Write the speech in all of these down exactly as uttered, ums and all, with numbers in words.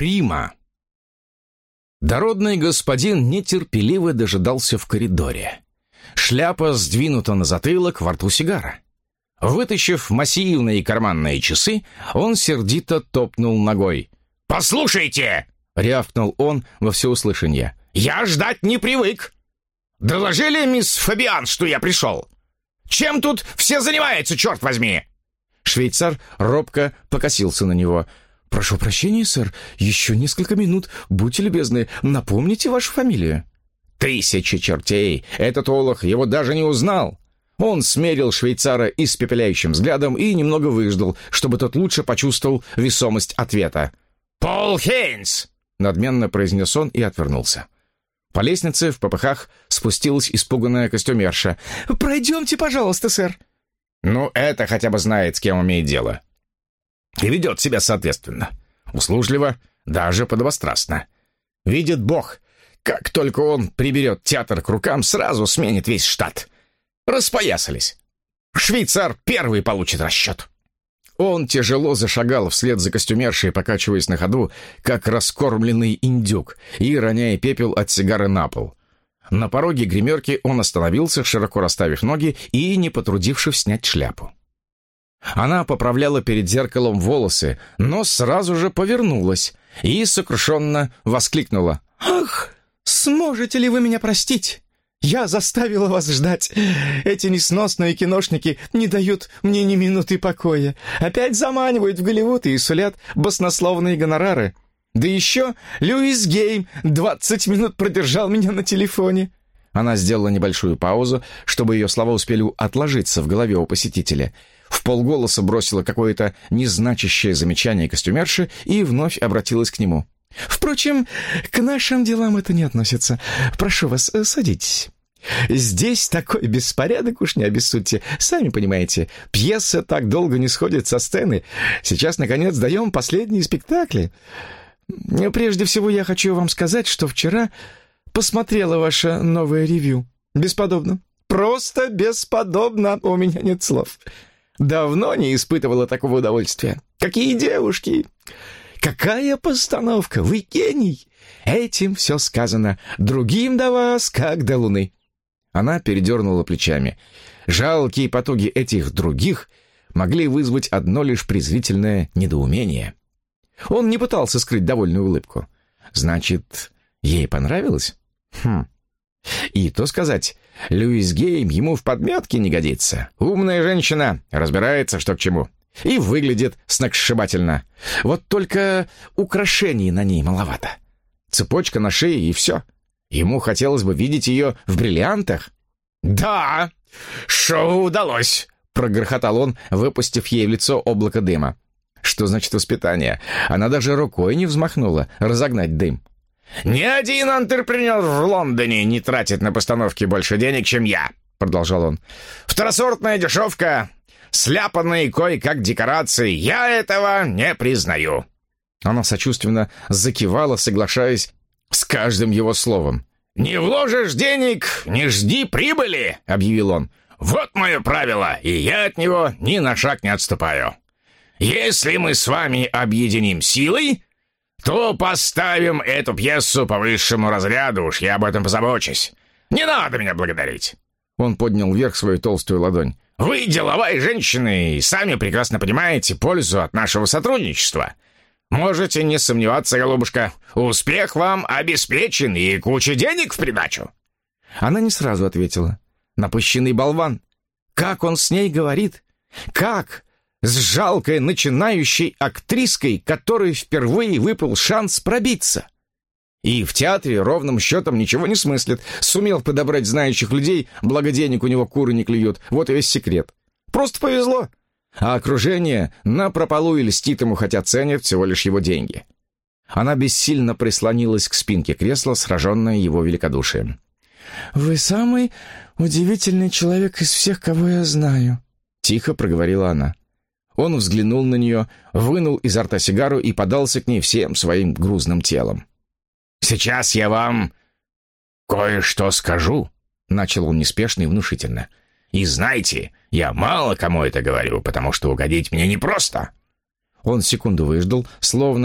Прима. Дородный господин нетерпеливо дожидался в коридоре. Шляпа сдвинута на затылок, во рту сигара. Вытащив массивные карманные часы, он сердито топнул ногой. «Послушайте!» — рявкнул он во всеуслышание. «Я ждать не привык! Доложили, мисс Фабиан, что я пришел? Чем тут все занимаются, черт возьми?» Швейцар робко покосился на него. «Прошу прощения, сэр, еще несколько минут. Будьте любезны, напомните вашу фамилию». Тысячи чертей! Этот олух его даже не узнал. Он смерил швейцара испепеляющим взглядом и немного выждал, чтобы тот лучше почувствовал весомость ответа. «Пол Хейнс!» — надменно произнес он и отвернулся. По лестнице в попыхах спустилась испуганная костюмерша. «Пройдемте, пожалуйста, сэр». Ну, это хотя бы знает, с кем имеет дело. И ведет себя соответственно. Услужливо, даже подобострастно. Видит Бог, как только он приберет театр к рукам, сразу сменит весь штат. Распоясались. Швейцар первый получит расчет. Он тяжело зашагал вслед за костюмершей, покачиваясь на ходу, как раскормленный индюк, и роняя пепел от сигары на пол. На пороге гримерки он остановился, широко расставив ноги и не потрудившись снять шляпу. Она поправляла перед зеркалом волосы, но сразу же повернулась и сокрушенно воскликнула. «Ах, сможете ли вы меня простить? Я заставила вас ждать. Эти несносные киношники не дают мне ни минуты покоя. Опять заманивают в Голливуд и сулят баснословные гонорары. Да еще Льюис Гейм двадцать минут продержал меня на телефоне». Она сделала небольшую паузу, чтобы ее слова успели отложиться в голове у посетителя. Вполголоса бросила какое-то незначащее замечание костюмерши и вновь обратилась к нему. «Впрочем, к нашим делам это не относится. Прошу вас, садитесь. Здесь такой беспорядок, уж не обессудьте. Сами понимаете, пьеса так долго не сходит со сцены. Сейчас, наконец, даем последние спектакли. Прежде всего, я хочу вам сказать, что вчера посмотрела ваше новое ревью. Бесподобно. Просто бесподобно. У меня нет слов. Давно не испытывала такого удовольствия. Какие девушки! Какая постановка! Вы гений! Этим все сказано. Другим до вас, как до луны». Она передернула плечами. Жалкие потуги этих других могли вызвать одно лишь презрительное недоумение. Он не пытался скрыть довольную улыбку. Значит, ей понравилось? Хм. И то сказать, Льюис Гейм ему в подметке не годится. Умная женщина, разбирается, что к чему. И выглядит сногсшибательно. Вот только украшений на ней маловато. Цепочка на шее и все. Ему хотелось бы видеть ее в бриллиантах. «Да, шоу удалось», — прогрохотал он, выпустив ей в лицо облако дыма. Что значит воспитание? Она даже рукой не взмахнула разогнать дым. «Ни один антрепренер в Лондоне не тратит на постановки больше денег, чем я», — продолжал он. «Второсортная дешевка, сляпанные кое-как декорации. Я этого не признаю». Она сочувственно закивала, соглашаясь с каждым его словом. «Не вложишь денег, не жди прибыли», — объявил он. «Вот мое правило, и я от него ни на шаг не отступаю. Если мы с вами объединим силой, то поставим эту пьесу по высшему разряду, уж я об этом позабочусь. Не надо меня благодарить». Он поднял вверх свою толстую ладонь. «Вы деловая женщина и сами прекрасно понимаете пользу от нашего сотрудничества. Можете не сомневаться, голубушка, успех вам обеспечен и куча денег в придачу». Она не сразу ответила. Напыщенный болван. Как он с ней говорит? Как? С жалкой начинающей актриской, которой впервые выпал шанс пробиться. И в театре ровным счетом ничего не смыслит. Сумел подобрать знающих людей, благо денег у него куры не клюют. Вот и весь секрет. Просто повезло. А окружение напропалу и льстит ему, хотя ценят всего лишь его деньги. Она бессильно прислонилась к спинке кресла, сраженная его великодушием. «Вы самый удивительный человек из всех, кого я знаю», — тихо проговорила она. Он взглянул на нее, вынул изо рта сигару и подался к ней всем своим грузным телом. «Сейчас я вам кое-что скажу», — начал он неспешно и внушительно. «И знаете, я мало кому это говорю, потому что угодить мне непросто». Он секунду выждал, словно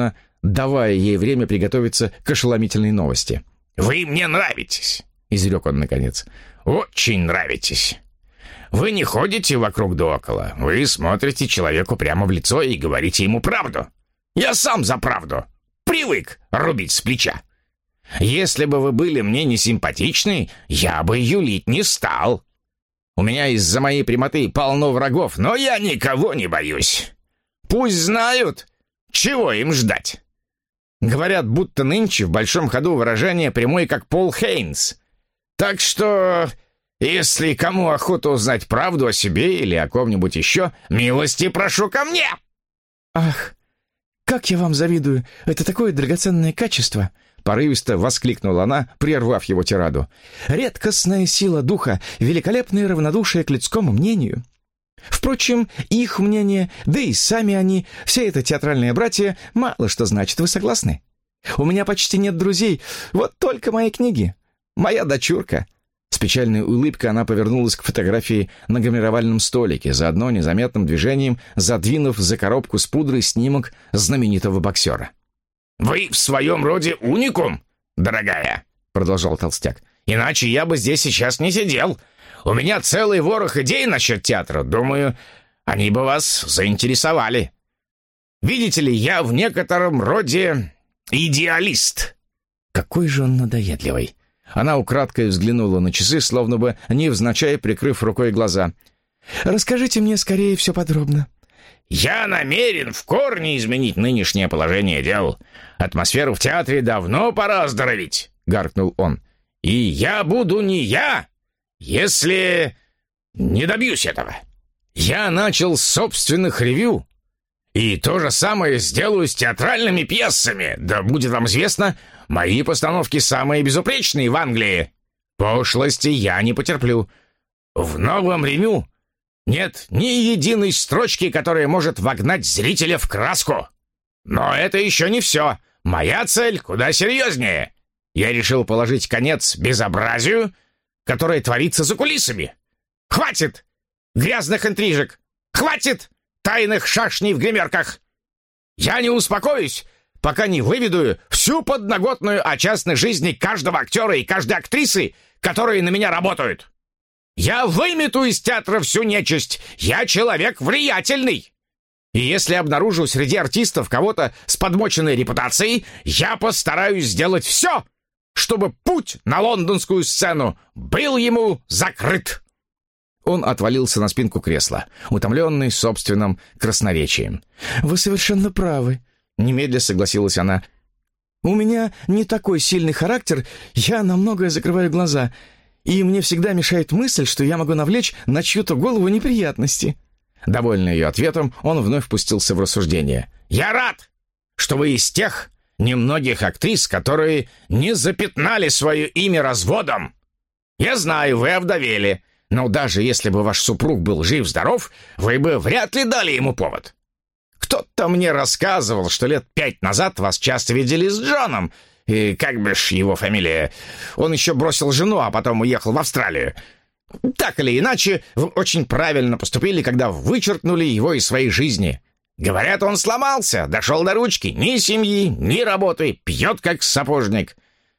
давая ей время приготовиться к ошеломительной новости. «Вы мне нравитесь», — изрек он наконец. «Очень нравитесь. Вы не ходите вокруг да около. Вы смотрите человеку прямо в лицо и говорите ему правду. Я сам за правду. Привык рубить с плеча. Если бы вы были мне не симпатичны, я бы юлить не стал. У меня из-за моей прямоты полно врагов, но я никого не боюсь. Пусть знают, чего им ждать». Говорят, будто нынче в большом ходу выражение прямое, как Пол Хейнс. Так что, если кому охота узнать правду о себе или о ком-нибудь еще, милости прошу ко мне. «Ах, как я вам завидую! Это такое драгоценное качество!» Порывисто воскликнула она, прервав его тираду. «Редкостная сила духа, великолепное равнодушие к людскому мнению. Впрочем, их мнение, да и сами они, все это театральные братья, мало что значит, вы согласны? У меня почти нет друзей, вот только мои книги. Моя дочурка». С печальной улыбкой она повернулась к фотографии на гравировальном столике, заодно незаметным движением задвинув за коробку с пудрой снимок знаменитого боксера. «Вы в своем роде уникум, дорогая», — продолжал толстяк. «Иначе я бы здесь сейчас не сидел. У меня целый ворох идей насчет театра. Думаю, они бы вас заинтересовали. Видите ли, я в некотором роде идеалист». Какой же он надоедливый. Она украдкой взглянула на часы, словно бы невзначай прикрыв рукой глаза. «Расскажите мне скорее все подробно». «Я намерен в корне изменить нынешнее положение дел. Атмосферу в театре давно пора оздоровить», — гаркнул он. «И я буду не я, если не добьюсь этого. Я начал с собственных ревью, и то же самое сделаю с театральными пьесами. Да будет вам известно, мои постановки самые безупречные в Англии. Пошлости я не потерплю. В новом ревю нет ни единой строчки, которая может вогнать зрителя в краску. Но это еще не все. Моя цель куда серьезнее. Я решил положить конец безобразию, которое творится за кулисами. Хватит грязных интрижек! Хватит тайных шашней в гримерках! Я не успокоюсь, пока не выведу всю подноготную о частной жизни каждого актера и каждой актрисы, которые на меня работают. Я вымету из театра всю нечисть. Я человек влиятельный. И если обнаружу среди артистов кого-то с подмоченной репутацией, я постараюсь сделать все, чтобы путь на лондонскую сцену был ему закрыт». Он отвалился на спинку кресла, утомленный собственным красноречием. «Вы совершенно правы», — немедля согласилась она. «У меня не такой сильный характер, я на многое закрываю глаза, и мне всегда мешает мысль, что я могу навлечь на чью-то голову неприятности». Довольный ее ответом, он вновь пустился в рассуждение. «Я рад, что вы из тех немногих актрис, которые не запятнали свое имя разводом. Я знаю, вы овдовели, но даже если бы ваш супруг был жив-здоров, вы бы вряд ли дали ему повод. Кто-то мне рассказывал, что лет пять назад вас часто видели с Джоном, и как бы ж его фамилия. Он еще бросил жену, а потом уехал в Австралию. Так или иначе, вы очень правильно поступили, когда вычеркнули его из своей жизни. Говорят, он сломался, дошел до ручки, ни семьи, ни работы, пьет как сапожник.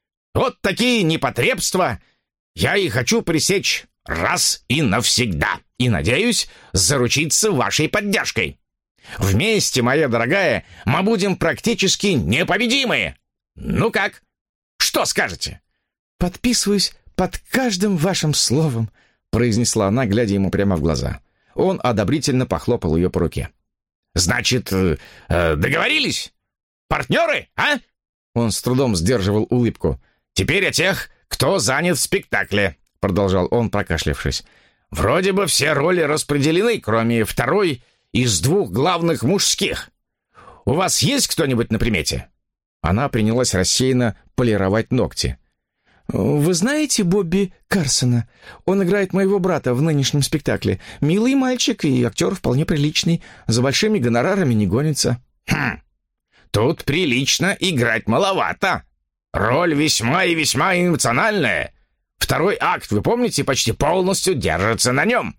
Вот такие непотребства я и хочу пресечь раз и навсегда, и надеюсь заручиться вашей поддержкой. Вместе, моя дорогая, мы будем практически непобедимы. Ну как? Что скажете?» «Подписываюсь под каждым вашим словом», — произнесла она, глядя ему прямо в глаза. Он одобрительно похлопал ее по руке. «Значит, э, договорились? Партнеры, а?» Он с трудом сдерживал улыбку. «Теперь о тех, кто занят в спектакле», — продолжал он, прокашлявшись. «Вроде бы все роли распределены, кроме второй из двух главных мужских. У вас есть кто-нибудь на примете?» Она принялась рассеянно полировать ногти. «Вы знаете Бобби Карсона? Он играет моего брата в нынешнем спектакле. Милый мальчик и актер вполне приличный. За большими гонорарами не гонится». «Хм, тут прилично играть маловато. Роль весьма и весьма эмоциональная. Второй акт, вы помните, почти полностью держится на нем.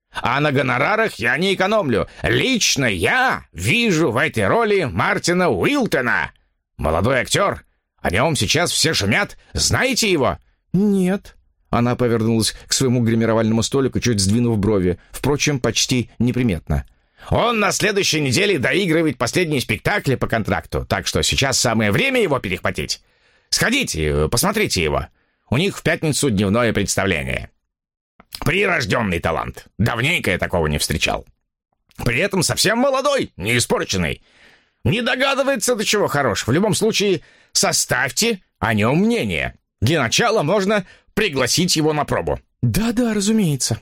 А на гонорарах я не экономлю. Лично я вижу в этой роли Мартина Уилтона. Молодой актер. О нем сейчас все шумят. Знаете его?» «Нет». Она повернулась к своему гримировальному столику, чуть сдвинув брови, впрочем, почти неприметно. «Он на следующей неделе доигрывает последние спектакли по контракту, так что сейчас самое время его перехватить. Сходите, посмотрите его. У них в пятницу дневное представление. Прирожденный талант. Давненько я такого не встречал. При этом совсем молодой, не испорченный. Не догадывается, до чего хорош. В любом случае, составьте о нем мнение. Для начала можно пригласить его на пробу». «Да-да, разумеется».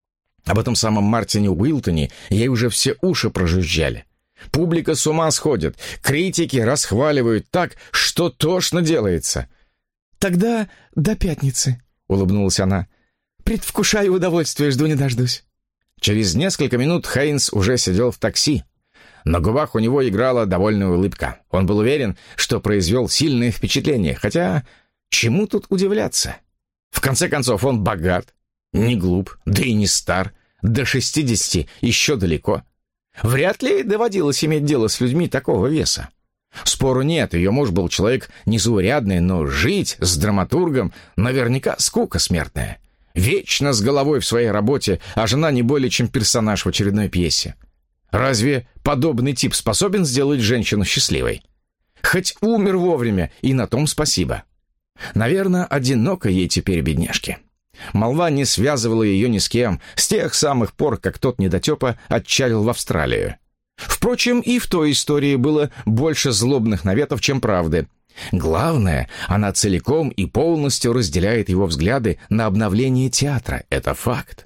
Об этом самом Мартине Уилтоне ей уже все уши прожужжали. Публика с ума сходит, критики расхваливают так, что тошно делается. «Тогда до пятницы», — улыбнулась она. «Предвкушаю удовольствие, жду не дождусь». Через несколько минут Хейнс уже сидел в такси. На губах у него играла довольная улыбка. Он был уверен, что произвел сильное впечатление, хотя чему тут удивляться? В конце концов, он богат, не глуп, да и не стар, до шестидесяти еще далеко. Вряд ли доводилось иметь дело с людьми такого веса. Спору нет, ее муж был человек незаурядный, но жить с драматургом наверняка скука смертная. Вечно с головой в своей работе, а жена не более чем персонаж в очередной пьесе. Разве подобный тип способен сделать женщину счастливой? Хоть умер вовремя, и на том спасибо. Наверное, одиноко ей теперь, бедняжке. Молва не связывала ее ни с кем с тех самых пор, как тот недотепа отчалил в Австралию. Впрочем, и в той истории было больше злобных наветов, чем правды. Главное, она целиком и полностью разделяет его взгляды на обновление театра. Это факт.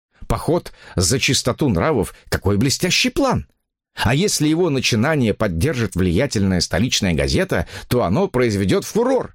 Поход за чистоту нравов — какой блестящий план! А если его начинание поддержит влиятельная столичная газета, то оно произведет фурор.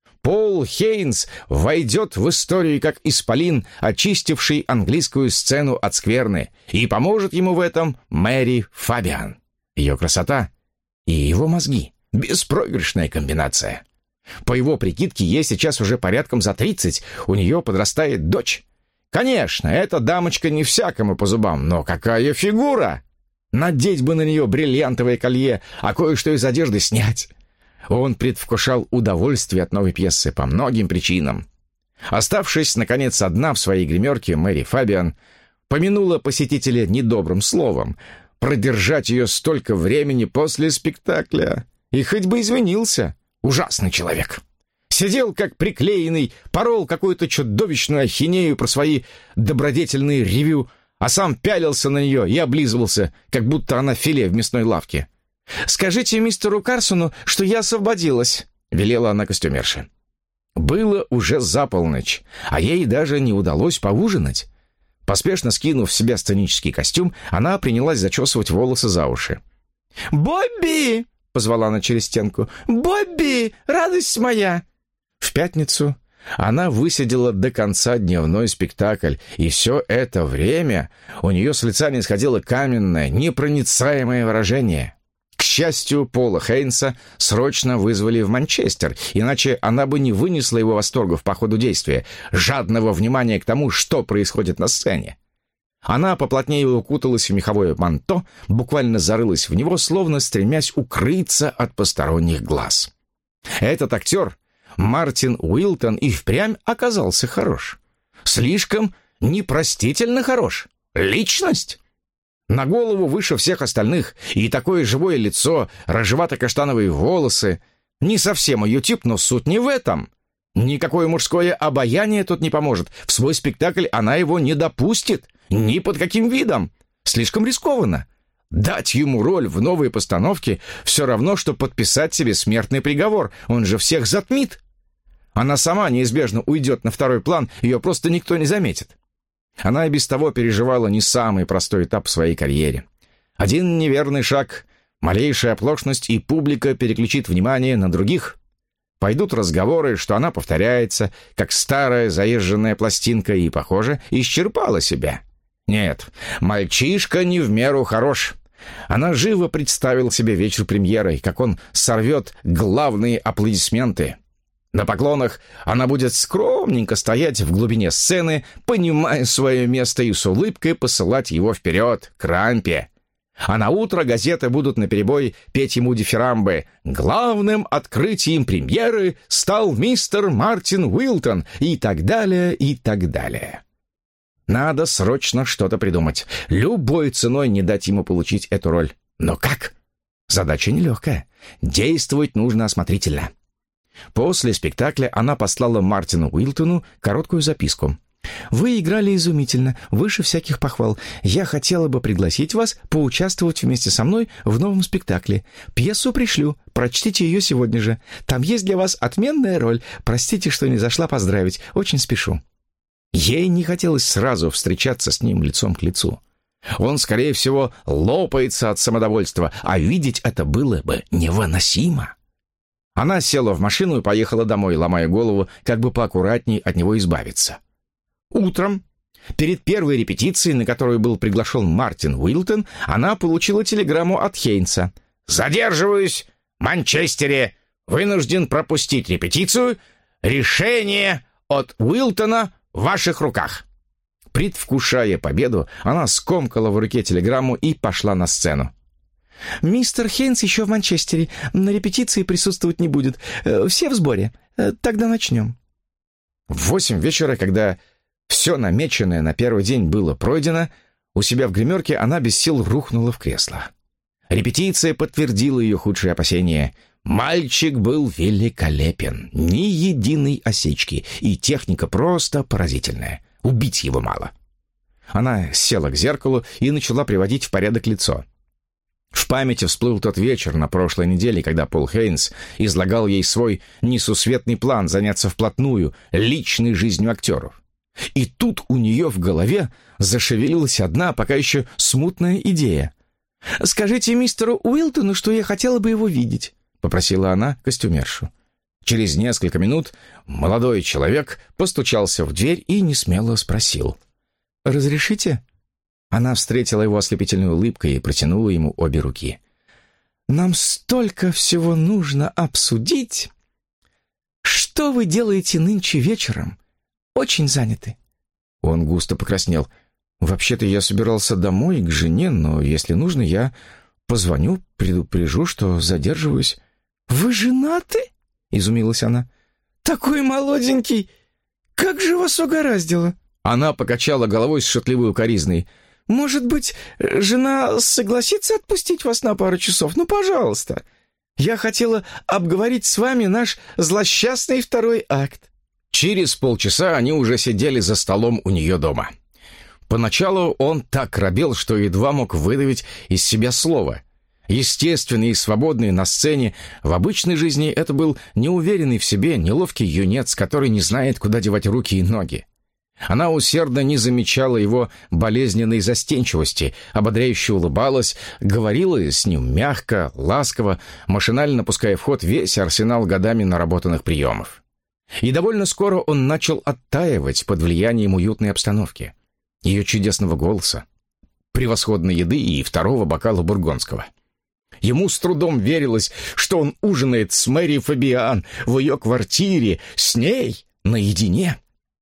Пол Хейнс войдет в историю как исполин, очистивший английскую сцену от скверны, и поможет ему в этом Мэри Фабиан. Ее красота и его мозги — беспроигрышная комбинация. По его прикидке, ей сейчас уже порядком за тридцать, у нее подрастает дочь. Конечно, эта дамочка не всякому по зубам, но какая фигура! Надеть бы на нее бриллиантовое колье, а кое-что из одежды снять. Он предвкушал удовольствие от новой пьесы по многим причинам. Оставшись, наконец, одна в своей гримерке, Мэри Фабиан помянула посетителя недобрым словом. Продержать ее столько времени после спектакля. И хоть бы извинился. Ужасный человек. Сидел как приклеенный, порол какую-то чудовищную ахинею про свои добродетельные ревю, а сам пялился на нее и облизывался, как будто она филе в мясной лавке. «Скажите мистеру Карсону, что я освободилась», — велела она костюмерше. Было уже за полночь, а ей даже не удалось поужинать. Поспешно скинув с себя сценический костюм, она принялась зачесывать волосы за уши. «Бобби!» — позвала она через стенку. «Бобби, радость моя!» В пятницу она высидела до конца дневной спектакль, и все это время у нее с лица не сходило каменное, непроницаемое выражение. К счастью, Пола Хейнса срочно вызвали в Манчестер, иначе она бы не вынесла его восторгов по ходу действия, жадного внимания к тому, что происходит на сцене. Она поплотнее укуталась в меховое манто, буквально зарылась в него, словно стремясь укрыться от посторонних глаз. Этот актер, Мартин Уилтон, и впрямь оказался хорош. Слишком непростительно хорош. Личность! На голову выше всех остальных, и такое живое лицо, рыжевато-каштановые волосы. Не совсем ее тип, но суть не в этом. Никакое мужское обаяние тут не поможет. В свой спектакль она его не допустит. Ни под каким видом. Слишком рискованно. Дать ему роль в новой постановке все равно, что подписать себе смертный приговор. Он же всех затмит. Она сама неизбежно уйдет на второй план, ее просто никто не заметит. Она и без того переживала не самый простой этап в своей карьере. Один неверный шаг, малейшая оплошность, и публика переключит внимание на других. Пойдут разговоры, что она повторяется, как старая заезженная пластинка, и, похоже, исчерпала себя. Нет, мальчишка не в меру хорош. Она живо представила себе вечер премьеры, как он сорвет главные аплодисменты. На поклонах она будет скромненько стоять в глубине сцены, понимая свое место, и с улыбкой посылать его вперед, к рампе. А на утро газеты будут наперебой петь ему дифирамбы. Главным открытием премьеры стал мистер Мартин Уилтон и так далее, и так далее. Надо срочно что-то придумать. Любой ценой не дать ему получить эту роль. Но как? Задача нелегкая. Действовать нужно осмотрительно. После спектакля она послала Мартину Уилтону короткую записку. «Вы играли изумительно, выше всяких похвал. Я хотела бы пригласить вас поучаствовать вместе со мной в новом спектакле. Пьесу пришлю, прочтите ее сегодня же. Там есть для вас отменная роль. Простите, что не зашла поздравить, очень спешу». Ей не хотелось сразу встречаться с ним лицом к лицу. Он, скорее всего, лопается от самодовольства, а видеть это было бы невыносимо. Она села в машину и поехала домой, ломая голову, как бы поаккуратней от него избавиться. Утром, перед первой репетицией, на которую был приглашен Мартин Уилтон, она получила телеграмму от Хейнса. «Задерживаюсь в Манчестере. Вынужден пропустить репетицию. Решение от Уилтона в ваших руках». Предвкушая победу, она скомкала в руке телеграмму и пошла на сцену. «Мистер Хейнс еще в Манчестере. На репетиции присутствовать не будет. Все в сборе. Тогда начнем». В восемь вечера, когда все намеченное на первый день было пройдено, у себя в гримерке она без сил рухнула в кресло. Репетиция подтвердила ее худшие опасения. Мальчик был великолепен, ни единой осечки, и техника просто поразительная. Убить его мало. Она села к зеркалу и начала приводить в порядок лицо. В памяти всплыл тот вечер на прошлой неделе, когда Пол Хейнс излагал ей свой несусветный план заняться вплотную личной жизнью актеров. И тут у нее в голове зашевелилась одна, пока еще смутная идея. «Скажите мистеру Уилтону, что я хотела бы его видеть», — попросила она костюмершу. Через несколько минут молодой человек постучался в дверь и несмело спросил: «Разрешите?» Она встретила его ослепительной улыбкой и протянула ему обе руки. «Нам столько всего нужно обсудить. Что вы делаете нынче вечером? Очень заняты». Он густо покраснел. «Вообще-то я собирался домой к жене, но если нужно, я позвоню, предупрежу, что задерживаюсь». «Вы женаты?» — изумилась она. «Такой молоденький! Как же вас угораздило?» Она покачала головой с шутливой укоризной. «Может быть, жена согласится отпустить вас на пару часов? Ну, пожалуйста. Я хотела обговорить с вами наш злосчастный второй акт». Через полчаса они уже сидели за столом у нее дома. Поначалу он так робел, что едва мог выдавить из себя слово. Естественный и свободный на сцене, в обычной жизни это был неуверенный в себе, неловкий юнец, который не знает, куда девать руки и ноги. Она усердно не замечала его болезненной застенчивости, ободряюще улыбалась, говорила с ним мягко, ласково, машинально пуская в ход весь арсенал годами наработанных приемов. И довольно скоро он начал оттаивать под влиянием уютной обстановки, ее чудесного голоса, превосходной еды и второго бокала бургундского. Ему с трудом верилось, что он ужинает с Мэри Фабиан в ее квартире, с ней, наедине.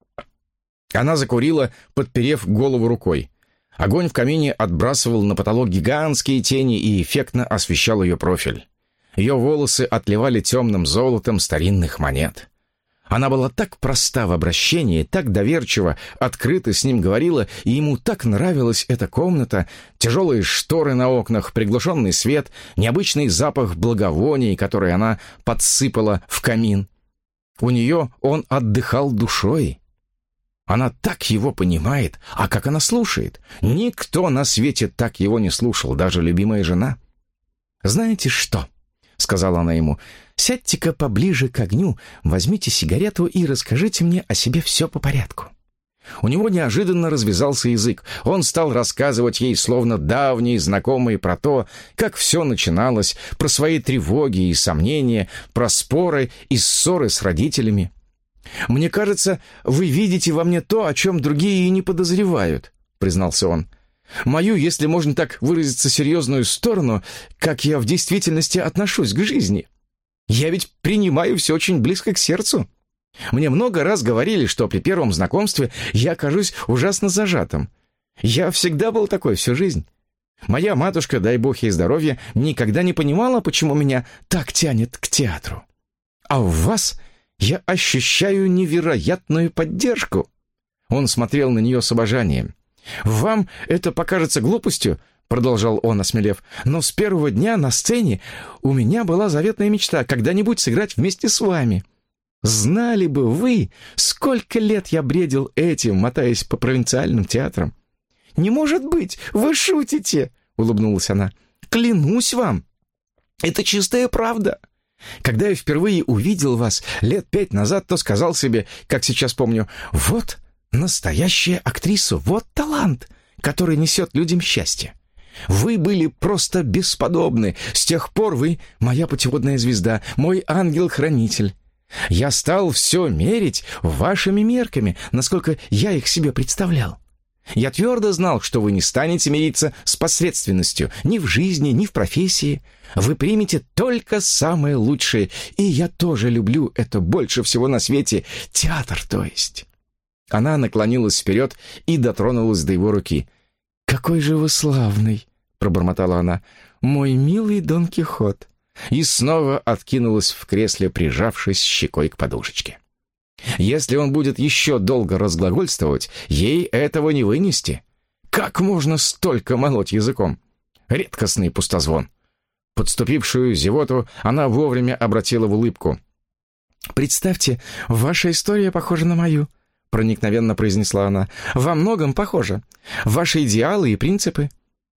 Она закурила, подперев голову рукой. Огонь в камине отбрасывал на потолок гигантские тени и эффектно освещал ее профиль. Ее волосы отливали темным золотом старинных монет. Она была так проста в обращении, так доверчиво, открыто с ним говорила, и ему так нравилась эта комната, тяжелые шторы на окнах, приглушенный свет, необычный запах благовоний, который она подсыпала в камин. У нее он отдыхал душой. Она так его понимает, а как она слушает? Никто на свете так его не слушал, даже любимая жена. «Знаете что?» — сказала она ему. «Сядьте-ка поближе к огню, возьмите сигарету и расскажите мне о себе все по порядку». У него неожиданно развязался язык. Он стал рассказывать ей, словно давний знакомый, про то, как все начиналось, про свои тревоги и сомнения, про споры и ссоры с родителями. «Мне кажется, вы видите во мне то, о чем другие и не подозревают», — признался он. «Мою, если можно так выразиться, серьезную сторону, как я в действительности отношусь к жизни. Я ведь принимаю все очень близко к сердцу. Мне много раз говорили, что при первом знакомстве я кажусь ужасно зажатым. Я всегда был такой всю жизнь. Моя матушка, дай бог ей здоровья, никогда не понимала, почему меня так тянет к театру. А в вас я ощущаю невероятную поддержку». Он смотрел на нее с обожанием. «Вам это покажется глупостью», — продолжал он, осмелев, «но с первого дня на сцене у меня была заветная мечта когда-нибудь сыграть вместе с вами. Знали бы вы, сколько лет я бредил этим, мотаясь по провинциальным театрам». «Не может быть, вы шутите», — улыбнулась она. «Клянусь вам, это чистая правда. Когда я впервые увидел вас лет пять назад, то сказал себе, как сейчас помню, вот настоящая актриса, вот талант, который несет людям счастье. Вы были просто бесподобны. С тех пор вы моя путеводная звезда, мой ангел-хранитель. Я стал все мерить вашими мерками, насколько я их себе представлял. Я твердо знал, что вы не станете мириться с посредственностью ни в жизни, ни в профессии. Вы примете только самое лучшее, и я тоже люблю это больше всего на свете, театр, то есть». Она наклонилась вперед и дотронулась до его руки. «Какой же вы славный!» — пробормотала она. «Мой милый Дон Кихот!» И снова откинулась в кресле, прижавшись щекой к подушечке. Если он будет еще долго разглагольствовать, ей этого не вынести. Как можно столько молоть языком? Редкостный пустозвон. Подступившую зевоту она вовремя обратила в улыбку. «Представьте, ваша история похожа на мою», — проникновенно произнесла она. «Во многом похожа. Ваши идеалы и принципы.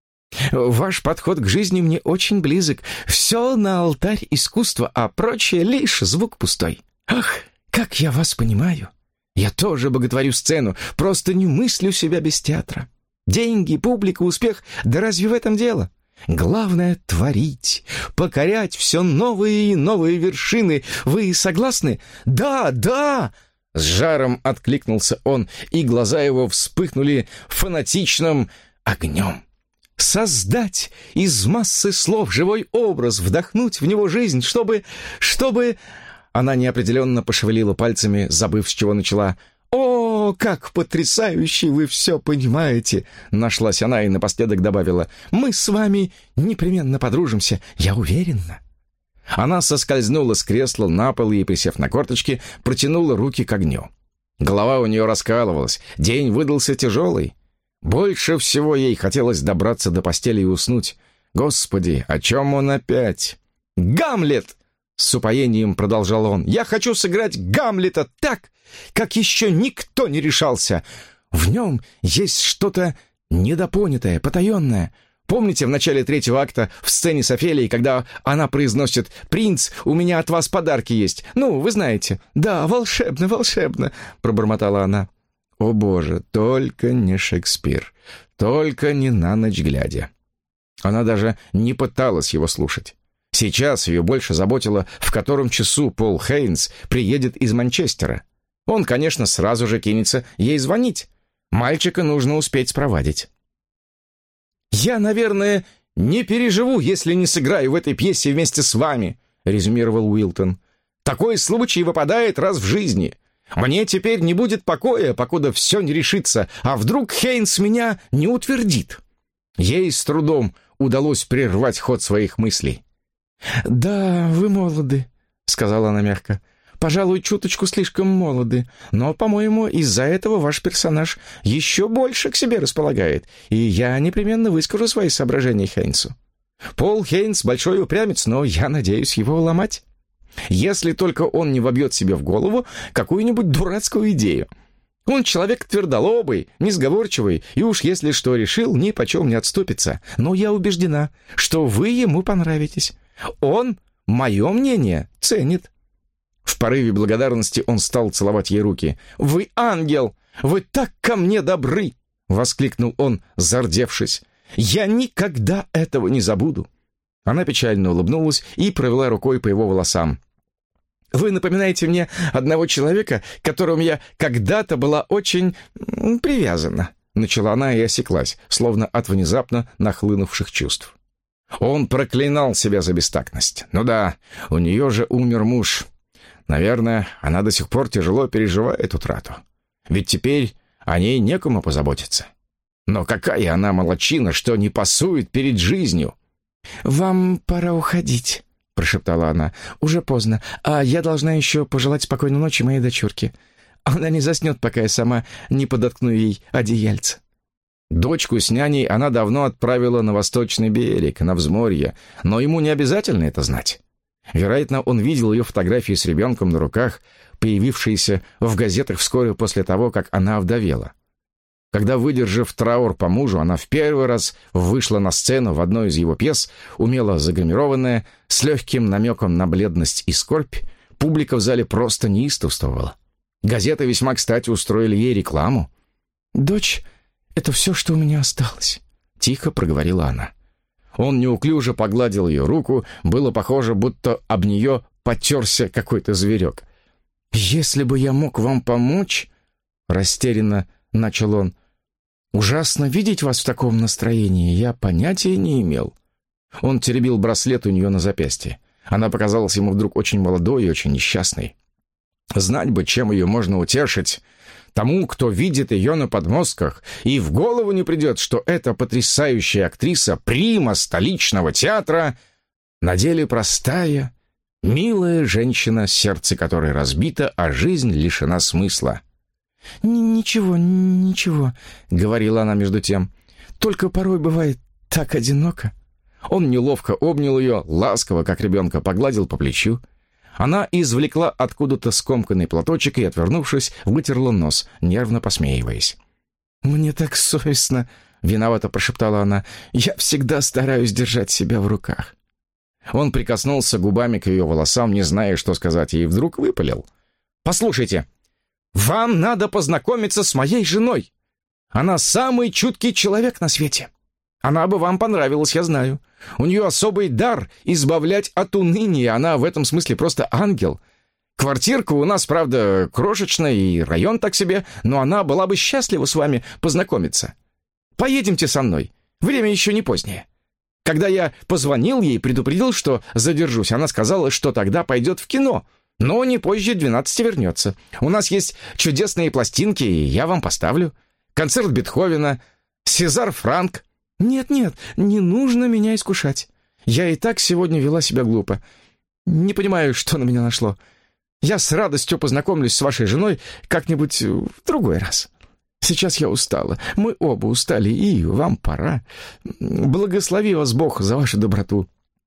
Ваш подход к жизни мне очень близок. Все на алтарь искусства, а прочее лишь звук пустой. Ах, как я вас понимаю. Я тоже боготворю сцену, просто не мыслю себя без театра. Деньги, публика, успех, да разве в этом дело? Главное — творить, покорять все новые и новые вершины. Вы согласны?» «Да, да!» С жаром откликнулся он, и глаза его вспыхнули фанатичным огнем. «Создать из массы слов живой образ, вдохнуть в него жизнь, чтобы... чтобы...» Она неопределенно пошевелила пальцами, забыв, с чего начала. «О, как потрясающе вы все понимаете!» Нашлась она и напоследок добавила. «Мы с вами непременно подружимся, я уверена». Она соскользнула с кресла на пол и, присев на корточки, протянула руки к огню. Голова у нее раскалывалась, день выдался тяжелый. Больше всего ей хотелось добраться до постели и уснуть. Господи, о чем он опять? «Гамлет!» — с упоением продолжал он. «Я хочу сыграть Гамлета так, как еще никто не решался. В нем есть что-то недопонятое, потаенное. Помните в начале третьего акта в сцене с Офелией, когда она произносит «Принц, у меня от вас подарки есть». Ну, вы знаете. «Да, волшебно, волшебно», — пробормотала она. О боже, только не Шекспир, только не на ночь глядя. Она даже не пыталась его слушать. Сейчас ее больше заботило, в котором часу Пол Хейнс приедет из Манчестера. Он, конечно, сразу же кинется ей звонить. Мальчика нужно успеть спровадить. «Я, наверное, не переживу, если не сыграю в этой пьесе вместе с вами», — резюмировал Уилтон. «Такой случай выпадает раз в жизни. Мне теперь не будет покоя, покуда все не решится, а вдруг Хейнс меня не утвердит». Ей с трудом удалось прервать ход своих мыслей. «Да, вы молоды», — сказала она мягко. «Пожалуй, чуточку слишком молоды, но, по-моему, из-за этого ваш персонаж еще больше к себе располагает, и я непременно выскажу свои соображения Хейнсу. Пол Хейнс — большой упрямец, но я надеюсь его уломать. Если только он не вобьет себе в голову какую-нибудь дурацкую идею. Он человек твердолобый, несговорчивый, и уж если что решил, ни почем не отступится. Но я убеждена, что вы ему понравитесь. Он мое мнение ценит». В порыве благодарности он стал целовать ей руки. «Вы ангел! Вы так ко мне добры!» — воскликнул он, зардевшись. «Я никогда этого не забуду!» Она печально улыбнулась и провела рукой по его волосам. «Вы напоминаете мне одного человека, к которому я когда-то была очень привязана», — начала она и осеклась, словно от внезапно нахлынувших чувств. Он проклинал себя за бестактность. Ну да, у нее же умер муж. Наверное, она до сих пор тяжело переживает утрату. Ведь теперь о ней некому позаботиться. Но какая она молодчина, что не пасует перед жизнью!» «Вам пора уходить», — прошептала она. «Уже поздно, а я должна еще пожелать спокойной ночи моей дочурке. Она не заснет, пока я сама не подоткну ей одеяльце». Дочку с няней она давно отправила на восточный берег, на взморье, но ему не обязательно это знать. Вероятно, он видел ее фотографии с ребенком на руках, появившиеся в газетах вскоре после того, как она овдовела. Когда, выдержав траур по мужу, она в первый раз вышла на сцену в одной из его пьес, умело загримированная, с легким намеком на бледность и скорбь, публика в зале просто неистовствовала. Газеты весьма кстати устроили ей рекламу. «Дочь — это все, что у меня осталось», — тихо проговорила она. Он неуклюже погладил ее руку, было похоже, будто об нее потерся какой-то зверек. «Если бы я мог вам помочь», — растерянно начал он, — «ужасно видеть вас в таком настроении, я понятия не имел». Он теребил браслет у нее на запястье. Она показалась ему вдруг очень молодой и очень несчастной. Знать бы, чем ее можно утешить. Тому, кто видит ее на подмостках, и в голову не придет, что эта потрясающая актриса, прима столичного театра, на деле простая, милая женщина, сердце которой разбито, а жизнь лишена смысла. «Ничего, ничего», — говорила она между тем, — «только порой бывает так одиноко». Он неловко обнял ее, ласково, как ребенка, погладил по плечу. Она извлекла откуда-то скомканный платочек и, отвернувшись, вытерла нос, нервно посмеиваясь. «Мне так совестно», — виновато прошептала она. «Я всегда стараюсь держать себя в руках». Он прикоснулся губами к ее волосам, не зная, что сказать, и вдруг выпалил. «Послушайте, вам надо познакомиться с моей женой. Она самый чуткий человек на свете. Она бы вам понравилась, я знаю. У нее особый дар избавлять от уныния, она в этом смысле просто ангел. Квартирка у нас, правда, крошечная и район так себе, но она была бы счастлива с вами познакомиться. Поедемте со мной, время еще не позднее». Когда я позвонил ей и предупредил, что задержусь, она сказала, что тогда пойдет в кино, но не позже двенадцати вернется. У нас есть чудесные пластинки, и я вам поставлю. Концерт Бетховена, Сезар Франк. «Нет-нет, не нужно меня искушать. Я и так сегодня вела себя глупо. Не понимаю, что на меня нашло. Я с радостью познакомлюсь с вашей женой как-нибудь в другой раз. Сейчас я устала. Мы оба устали, и вам пора. Благослови вас Бог за вашу доброту».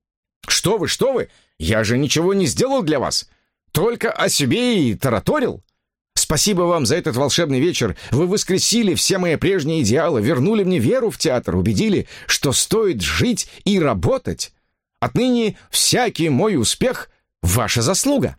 «Что вы, что вы? Я же ничего не сделал для вас. Только о себе и тараторил. Спасибо вам за этот волшебный вечер. Вы воскресили все мои прежние идеалы, вернули мне веру в театр, убедили, что стоит жить и работать. Отныне всякий мой успех — ваша заслуга».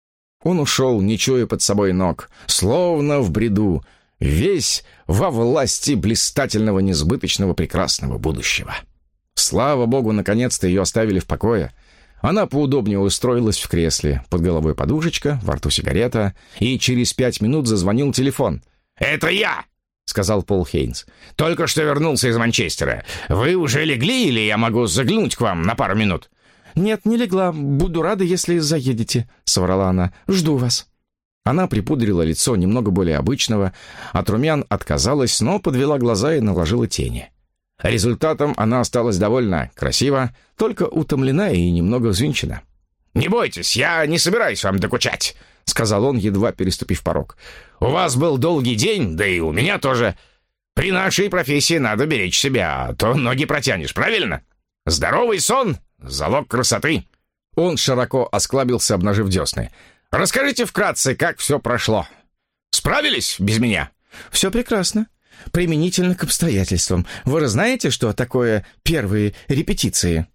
Он ушел, не чуя под собой ног, словно в бреду, весь во власти блистательного, несбыточного, прекрасного будущего. Слава богу, наконец-то ее оставили в покое. Она поудобнее устроилась в кресле, под головой подушечка, во рту сигарета, и через пять минут зазвонил телефон. «Это я!» — сказал Пол Хейнс. «Только что вернулся из Манчестера. Вы уже легли, или я могу заглянуть к вам на пару минут?» «Нет, не легла. Буду рада, если заедете», — соврала она. «Жду вас». Она припудрила лицо немного более обычного, от румян отказалась, но подвела глаза и наложила тени. Результатом она осталась довольно красива, только утомлена и немного взвинчена. «Не бойтесь, я не собираюсь вам докучать», — сказал он, едва переступив порог. «У вас был долгий день, да и у меня тоже. При нашей профессии надо беречь себя, а то ноги протянешь, правильно? Здоровый сон — залог красоты». Он широко осклабился, обнажив десны. «Расскажите вкратце, как все прошло. Справились без меня?» «Все прекрасно. Применительно к обстоятельствам. Вы же знаете, что такое первые репетиции?»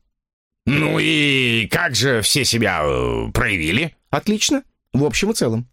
«Ну и как же все себя э, проявили?» «Отлично. В общем и целом.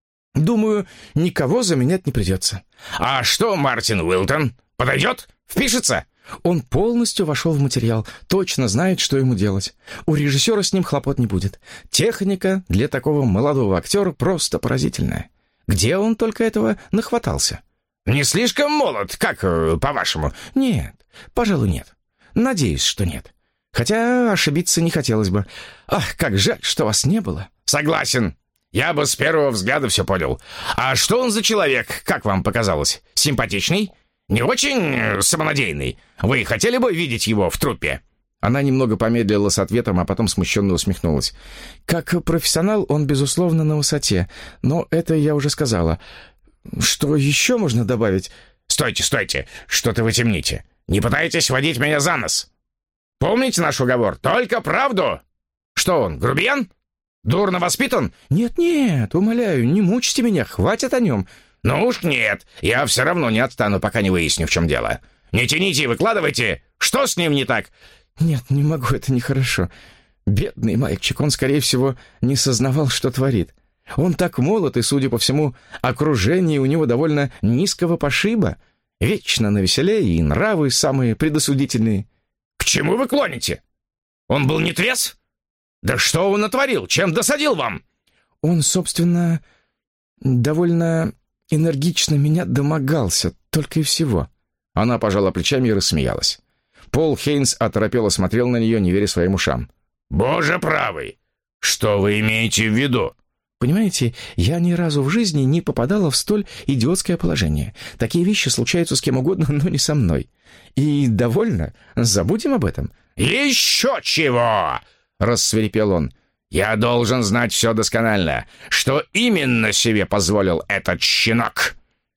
Думаю, никого заменять не придется». «А что Мартин Уилтон? Подойдет? Впишется?» Он полностью вошел в материал, точно знает, что ему делать. У режиссера с ним хлопот не будет. Техника для такого молодого актера просто поразительная. Где он только этого нахватался? «Не слишком молод, как, по-вашему?» «Нет, пожалуй, нет. Надеюсь, что нет. Хотя ошибиться не хотелось бы. Ах, как жаль, что вас не было». «Согласен. Я бы с первого взгляда все понял. А что он за человек, как вам показалось? Симпатичный? Не очень самонадеянный? Вы хотели бы видеть его в труппе?» Она немного помедлила с ответом, а потом смущенно усмехнулась. «Как профессионал он, безусловно, на высоте. Но это я уже сказала. Что еще можно добавить?» «Стойте, стойте! Что-то вы темните. Не пытайтесь водить меня за нос. Помните наш уговор? Только правду! Что он, грубиян? Дурно воспитан?» «Нет-нет, умоляю, не мучьте меня, хватит о нем». «Ну уж нет, я все равно не отстану, пока не выясню, в чем дело. Не тяните и выкладывайте. Что с ним не так?» «Нет, не могу, это нехорошо. Бедный мальчик, он, скорее всего, не сознавал, что творит. Он так молод, и, судя по всему, окружение у него довольно низкого пошиба. Вечно навеселе, и нравы самые предосудительные». «К чему вы клоните? Он был не трезв? Да что он натворил? Чем досадил вам?» «Он, собственно, довольно энергично меня домогался, только и всего». Она пожала плечами и рассмеялась. Пол Хейнс оторопело смотрел на нее, не веря своим ушам. «Боже правый! Что вы имеете в виду?» «Понимаете, я ни разу в жизни не попадала в столь идиотское положение. Такие вещи случаются с кем угодно, но не со мной. И довольно. Забудем об этом». «Еще чего!» — рассвирепел он. «Я должен знать все досконально. Что именно себе позволил этот щенок?»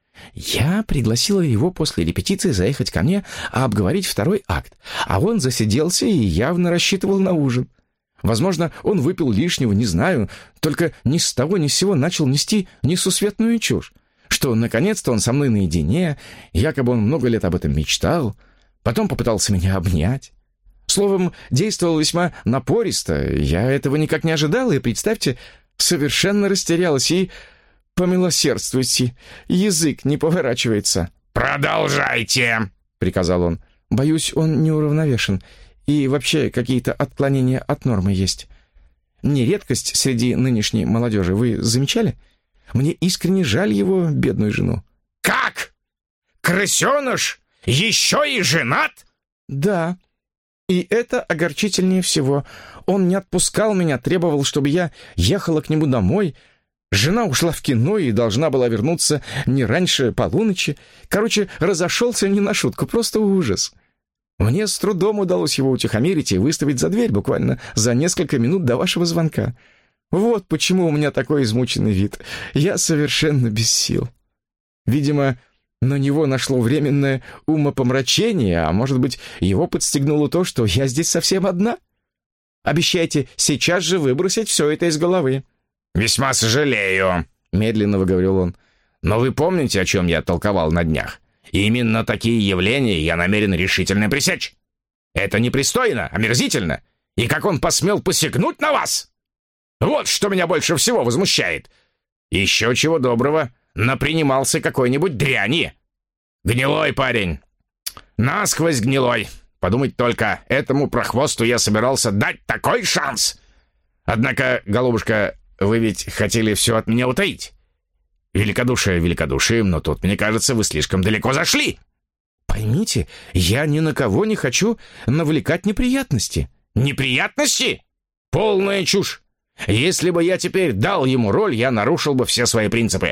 Я пригласила его после репетиции заехать ко мне, а обговорить второй акт. А он засиделся и явно рассчитывал на ужин. Возможно, он выпил лишнего, не знаю, только ни с того ни с сего начал нести несусветную чушь, что наконец-то он со мной наедине, якобы он много лет об этом мечтал, потом попытался меня обнять. Словом, действовал весьма напористо, я этого никак не ожидала, и, представьте, совершенно растерялась и... «Помилосердствуйте, язык не поворачивается». «Продолжайте», — приказал он. «Боюсь, он неуравновешен, и вообще какие-то отклонения от нормы есть. Не редкость среди нынешней молодежи, вы замечали? Мне искренне жаль его, бедную жену». «Как? Крысеныш? Еще и женат?» «Да. И это огорчительнее всего. Он не отпускал меня, требовал, чтобы я ехала к нему домой. Жена ушла в кино и должна была вернуться не раньше полуночи. Короче, разошелся не на шутку, просто ужас. Мне с трудом удалось его утихомирить и выставить за дверь буквально за несколько минут до вашего звонка. Вот почему у меня такой измученный вид. Я совершенно без сил. Видимо, на него нашло временное умопомрачение, а может быть, его подстегнуло то, что я здесь совсем одна? Обещайте сейчас же выбросить все это из головы». «Весьма сожалею», — медленно выговорил он. «Но вы помните, о чем я толковал на днях? И именно такие явления я намерен решительно пресечь. Это непристойно, омерзительно. И как он посмел посягнуть на вас? Вот что меня больше всего возмущает. Еще чего доброго, напринимался какой-нибудь дряни. Гнилой парень. Насквозь гнилой. Подумать только, этому прохвосту я собирался дать такой шанс. Однако, голубушка, вы ведь хотели все от меня утаить. Великодушие великодушием, но тут, мне кажется, вы слишком далеко зашли». «Поймите, я ни на кого не хочу навлекать неприятности». «Неприятности? Полная чушь. Если бы я теперь дал ему роль, я нарушил бы все свои принципы.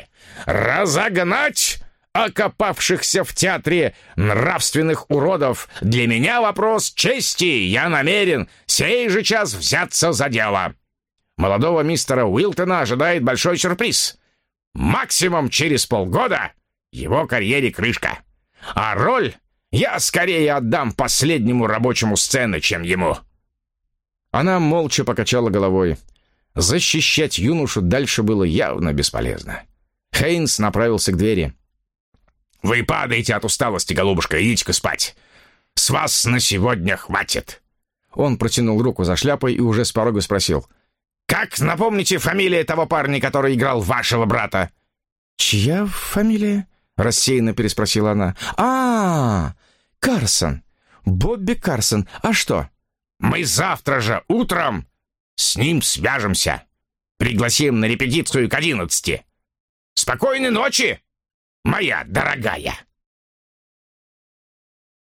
Разогнать окопавшихся в театре нравственных уродов. Для меня вопрос чести. Я намерен сей же час взяться за дело. Молодого мистера Уилтона ожидает большой сюрприз. Максимум через полгода его карьере крышка. А роль я скорее отдам последнему рабочему сцены, чем ему». Она молча покачала головой. Защищать юношу дальше было явно бесполезно. Хейнс направился к двери. «Вы падаете от усталости, голубушка, идите-ка спать. С вас на сегодня хватит». Он протянул руку за шляпой и уже с порога спросил: «Как, напомните, фамилия того парня, который играл вашего брата?» «Чья фамилия?» — рассеянно переспросила она. «А, Карсон. Бобби Карсон. А что?» «Мы завтра же утром с ним свяжемся. Пригласим на репетицию к одиннадцати. Спокойной ночи, моя дорогая!»